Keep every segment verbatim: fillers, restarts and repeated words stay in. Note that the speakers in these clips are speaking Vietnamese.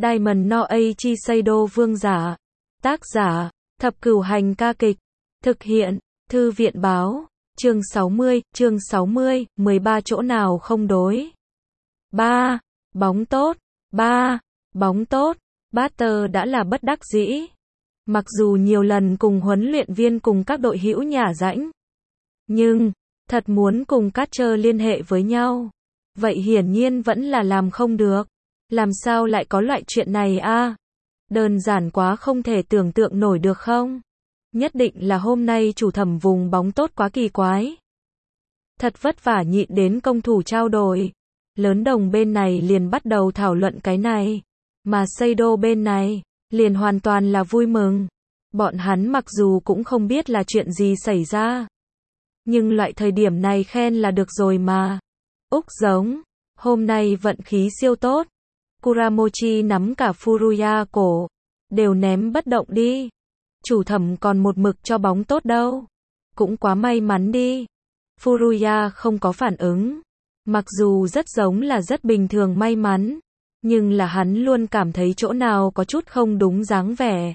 Diamond no Aichi Seido vương giả. Tác giả, Thập Cửu Hành ca kịch. Thực hiện, Thư viện báo. Chương sáu mươi, chương sáu mươi, mười ba chỗ nào không đối. ba. Bóng tốt. ba. Bóng tốt. Butter đã là bất đắc dĩ. Mặc dù nhiều lần cùng huấn luyện viên cùng các đội hữu nhả rãnh, nhưng, thật muốn cùng Catcher liên hệ với nhau. Vậy hiển nhiên vẫn là làm không được. Làm sao lại có loại chuyện này a? À? Đơn giản quá không thể tưởng tượng nổi được không? Nhất định là hôm nay chủ thẩm vùng bóng tốt quá kỳ quái. Thật vất vả nhịn đến công thủ trao đổi. Lớn đồng bên này liền bắt đầu thảo luận cái này. Mà Seido bên này, liền hoàn toàn là vui mừng. Bọn hắn mặc dù cũng không biết là chuyện gì xảy ra. Nhưng loại thời điểm này khen là được rồi mà. Úc giống, hôm nay vận khí siêu tốt. Kuramochi nắm cả Furuya cổ, đều ném bất động đi. Chủ thẩm còn một mực cho bóng tốt đâu. Cũng quá may mắn đi. Furuya không có phản ứng. Mặc dù rất giống là rất bình thường may mắn, nhưng là hắn luôn cảm thấy chỗ nào có chút không đúng dáng vẻ.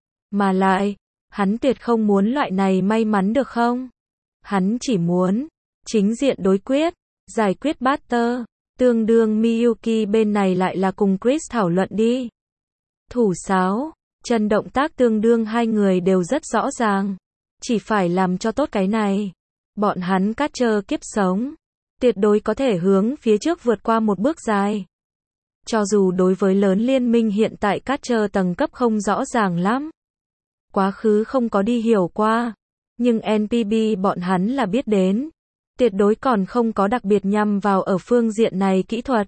Mà lại, hắn tuyệt không muốn loại này may mắn được không? Hắn chỉ muốn chính diện đối quyết, giải quyết Butter. Tương đương Miyuki bên này lại là cùng Chris thảo luận đi. Thủ sáo, chân động tác tương đương hai người đều rất rõ ràng. Chỉ phải làm cho tốt cái này. Bọn hắn Catcher kiếp sống, tuyệt đối có thể hướng phía trước vượt qua một bước dài. Cho dù đối với lớn liên minh hiện tại Catcher tầng cấp không rõ ràng lắm. Quá khứ không có đi hiểu qua. Nhưng en pê bê bọn hắn là biết đến. Tuyệt đối còn không có đặc biệt nhằm vào ở phương diện này kỹ thuật.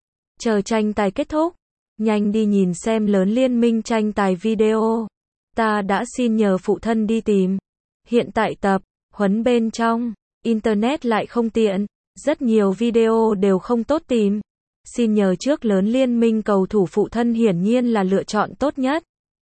Chờ tranh tài kết thúc. Nhanh đi nhìn xem lớn liên minh tranh tài video. Ta đã xin nhờ phụ thân đi tìm. Hiện tại tập, huấn bên trong, Internet lại không tiện. Rất nhiều video đều không tốt tìm. Xin nhờ trước lớn liên minh cầu thủ phụ thân hiển nhiên là lựa chọn tốt nhất.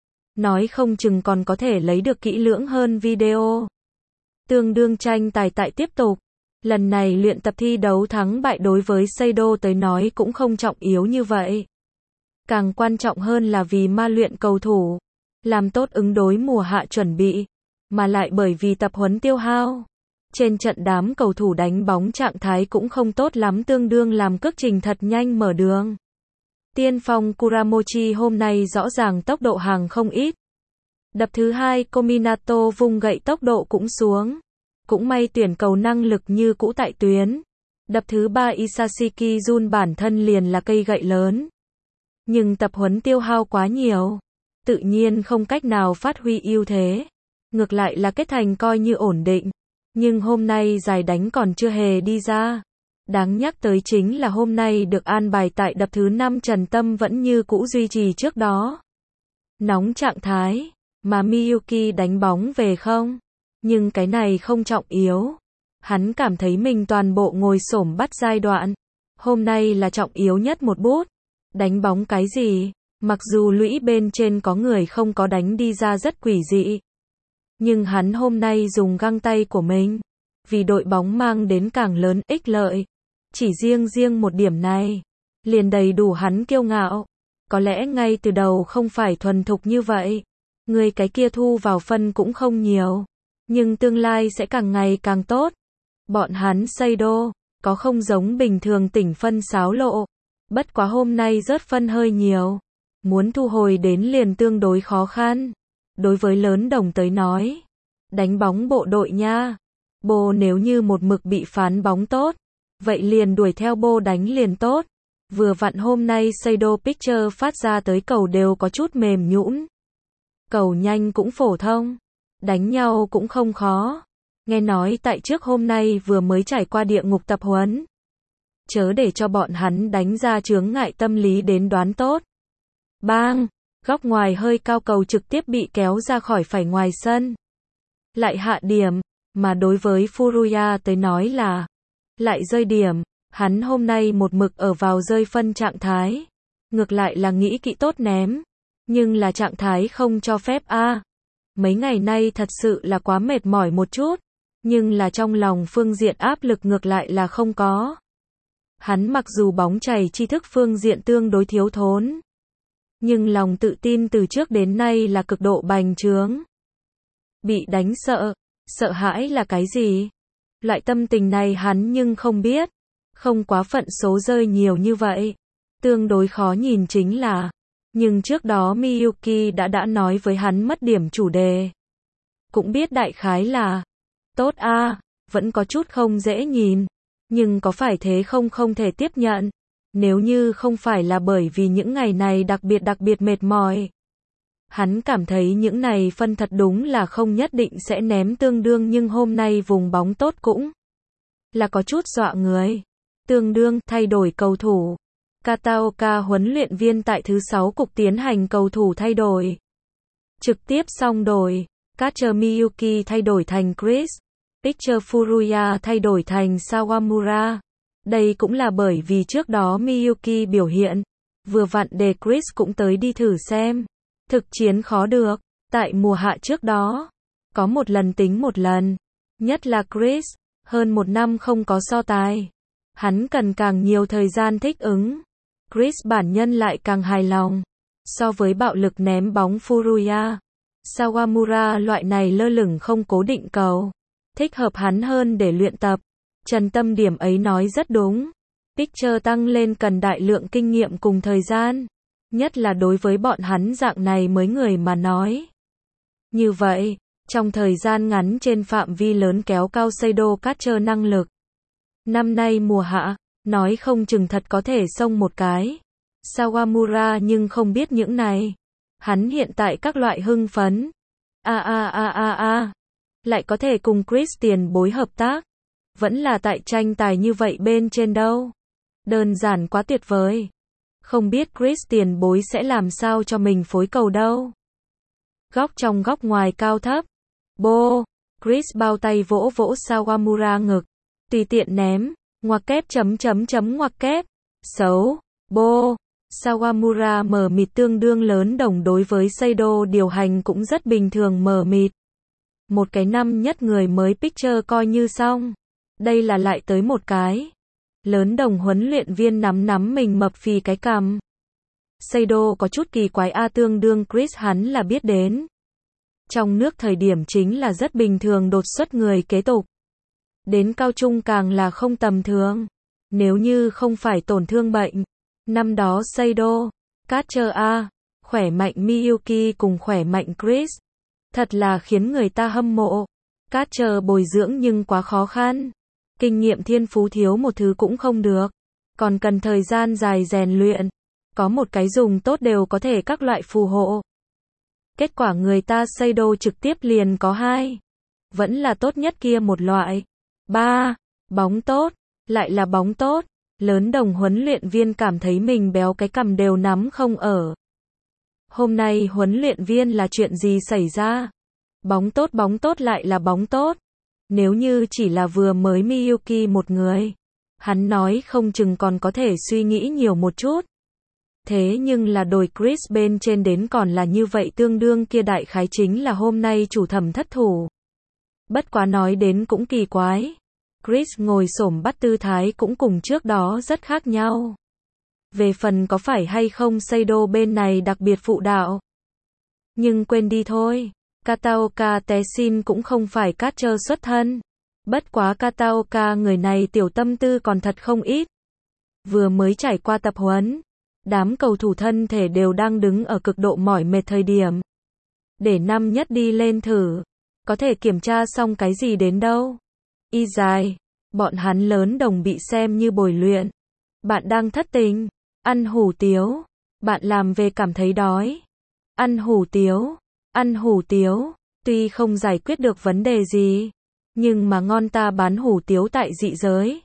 Nói không chừng còn có thể lấy được kỹ lưỡng hơn video. Tương đương tranh tài tại tiếp tục. Lần này luyện tập thi đấu thắng bại đối với Seido tới nói cũng không trọng yếu như vậy. Càng quan trọng hơn là vì ma luyện cầu thủ. Làm tốt ứng đối mùa hạ chuẩn bị. Mà lại bởi vì tập huấn tiêu hao. Trên trận đám cầu thủ đánh bóng trạng thái cũng không tốt lắm tương đương làm cước trình thật nhanh mở đường. Tiên phong Kuramochi hôm nay rõ ràng tốc độ hàng không ít. Đập thứ hai Kominato vung gậy tốc độ cũng xuống. Cũng may tuyển cầu năng lực như cũ tại tuyến. Đập thứ ba Isashiki Jun bản thân liền là cây gậy lớn. Nhưng tập huấn tiêu hao quá nhiều. Tự nhiên không cách nào phát huy ưu thế. Ngược lại là kết thành coi như ổn định. Nhưng hôm nay giải đánh còn chưa hề đi ra. Đáng nhắc tới chính là hôm nay được an bài tại đập thứ năm Trần Tâm vẫn như cũ duy trì trước đó. Nóng trạng thái. Mà Miyuki đánh bóng về không? Nhưng cái này không trọng yếu. Hắn cảm thấy mình toàn bộ ngồi xổm bắt giai đoạn. Hôm nay là trọng yếu nhất một bút. Đánh bóng cái gì? Mặc dù lũy bên trên có người không có đánh đi ra rất quỷ dị. Nhưng hắn hôm nay dùng găng tay của mình. Vì đội bóng mang đến càng lớn ích lợi. Chỉ riêng riêng một điểm này. Liền đầy đủ hắn kiêu ngạo. Có lẽ ngay từ đầu không phải thuần thục như vậy. Người cái kia thu vào phân cũng không nhiều. Nhưng tương lai sẽ càng ngày càng tốt. Bọn hắn Seido, có không giống bình thường tỉnh phân xáo lộ. Bất quá hôm nay rớt phân hơi nhiều. Muốn thu hồi đến liền tương đối khó khăn. Đối với lớn đồng tới nói. Đánh bóng bộ đội nha. Bô nếu như một mực bị phán bóng tốt. Vậy liền đuổi theo bô đánh liền tốt. Vừa vặn hôm nay Seido Picture phát ra tới cầu đều có chút mềm nhũn. Cầu nhanh cũng phổ thông. Đánh nhau cũng không khó. Nghe nói tại trước hôm nay vừa mới trải qua địa ngục tập huấn. Chớ để cho bọn hắn đánh ra chướng ngại tâm lý đến đoán tốt. Bang! Góc ngoài hơi cao cầu trực tiếp bị kéo ra khỏi phải ngoài sân. Lại hạ điểm, mà đối với Furuya tới nói là lại rơi điểm. Hắn hôm nay một mực ở vào rơi phân trạng thái. Ngược lại là nghĩ kỹ tốt ném. Nhưng là trạng thái không cho phép a. À. Mấy ngày nay thật sự là quá mệt mỏi một chút. Nhưng là trong lòng phương diện áp lực ngược lại là không có. Hắn mặc dù bóng chày tri thức phương diện tương đối thiếu thốn. Nhưng lòng tự tin từ trước đến nay là cực độ bành trướng. Bị đánh sợ, sợ hãi là cái gì? Loại tâm tình này hắn nhưng không biết. Không quá phận số rơi nhiều như vậy. Tương đối khó nhìn chính là, nhưng trước đó Miyuki đã đã nói với hắn mất điểm chủ đề. Cũng biết đại khái là, tốt a, à, vẫn có chút không dễ nhìn. Nhưng có phải thế không không thể tiếp nhận. Nếu như không phải là bởi vì những ngày này đặc biệt đặc biệt mệt mỏi. Hắn cảm thấy những này phân thật đúng là không nhất định sẽ ném tương đương, nhưng hôm nay vùng bóng tốt cũng là có chút dọa người. Tương đương thay đổi cầu thủ. Kataoka huấn luyện viên tại thứ sáu cục tiến hành cầu thủ thay đổi. Trực tiếp xong đổi. Catcher Miyuki thay đổi thành Chris. Pitcher Furuya thay đổi thành Sawamura. Đây cũng là bởi vì trước đó Miyuki biểu hiện. Vừa vặn để Chris cũng tới đi thử xem. Thực chiến khó được. Tại mùa hạ trước đó. Có một lần tính một lần. Nhất là Chris. Hơn một năm không có so tài. Hắn cần càng nhiều thời gian thích ứng. Chris bản nhân lại càng hài lòng. So với bạo lực ném bóng Furuya, Sawamura loại này lơ lửng không cố định cầu. Thích hợp hắn hơn để luyện tập. Trần Tâm điểm ấy nói rất đúng. Pitcher tăng lên cần đại lượng kinh nghiệm cùng thời gian. Nhất là đối với bọn hắn dạng này mới người mà nói. Như vậy, trong thời gian ngắn trên phạm vi lớn kéo cao Seido catcher năng lực. Năm nay mùa hạ, nói không chừng thật có thể xông một cái. Sawamura nhưng không biết những này. Hắn hiện tại các loại hưng phấn. A a a a a. Lại có thể cùng Chris tiền bối hợp tác. Vẫn là tại tranh tài như vậy bên trên đâu. Đơn giản quá tuyệt vời. Không biết Chris tiền bối sẽ làm sao cho mình phối cầu đâu. Góc trong góc ngoài cao thấp. Bô. Chris bao tay vỗ vỗ Sawamura ngực. Tùy tiện ném. Ngoặc kép chấm chấm chấm ngoặc kép. Xấu. Bô. Sawamura mờ mịt tương đương lớn đồng đối với Seido điều hành cũng rất bình thường mờ mịt. Một cái năm nhất người mới pitcher coi như xong. Đây là lại tới một cái. Lớn đồng huấn luyện viên nắm nắm mình mập phì cái cằm. Seido có chút kỳ quái a, tương đương Chris hắn là biết đến. Trong nước thời điểm chính là rất bình thường đột xuất người kế tục. Đến cao trung càng là không tầm thường. Nếu như không phải tổn thương bệnh. Năm đó Seido, catcher A, khỏe mạnh Miyuki cùng khỏe mạnh Chris. Thật là khiến người ta hâm mộ. Catcher bồi dưỡng nhưng quá khó khăn. Kinh nghiệm thiên phú thiếu một thứ cũng không được. Còn cần thời gian dài rèn luyện. Có một cái dùng tốt đều có thể các loại phù hộ. Kết quả người ta Seido trực tiếp liền có hai. Vẫn là tốt nhất kia một loại. Ba. Bóng tốt. Lại là bóng tốt. Lớn đồng huấn luyện viên cảm thấy mình béo cái cằm đều nắm không ở. Hôm nay huấn luyện viên là chuyện gì xảy ra? Bóng tốt bóng tốt lại là bóng tốt. Nếu như chỉ là vừa mới Miyuki một người. Hắn nói không chừng còn có thể suy nghĩ nhiều một chút. Thế nhưng là đồi Chris bên trên đến còn là như vậy, tương đương kia đại khái chính là hôm nay chủ thẩm thất thủ. Bất quá nói đến cũng kỳ quái. Chris ngồi xổm bắt tư thái cũng cùng trước đó rất khác nhau. Về phần có phải hay không Seido bên này đặc biệt phụ đạo. Nhưng quên đi thôi. Kataoka Tessin cũng không phải catcher xuất thân. Bất quá Kataoka người này tiểu tâm tư còn thật không ít. Vừa mới trải qua tập huấn. Đám cầu thủ thân thể đều đang đứng ở cực độ mỏi mệt thời điểm. Để năm nhất đi lên thử. Có thể kiểm tra xong cái gì đến đâu. Y dài. Bọn hắn lớn đồng bị xem như bồi luyện. Bạn đang thất tình. Ăn hủ tiếu. Bạn làm về cảm thấy đói. Ăn hủ tiếu. Ăn hủ tiếu. Tuy không giải quyết được vấn đề gì. Nhưng mà ngon ta bán hủ tiếu tại dị giới.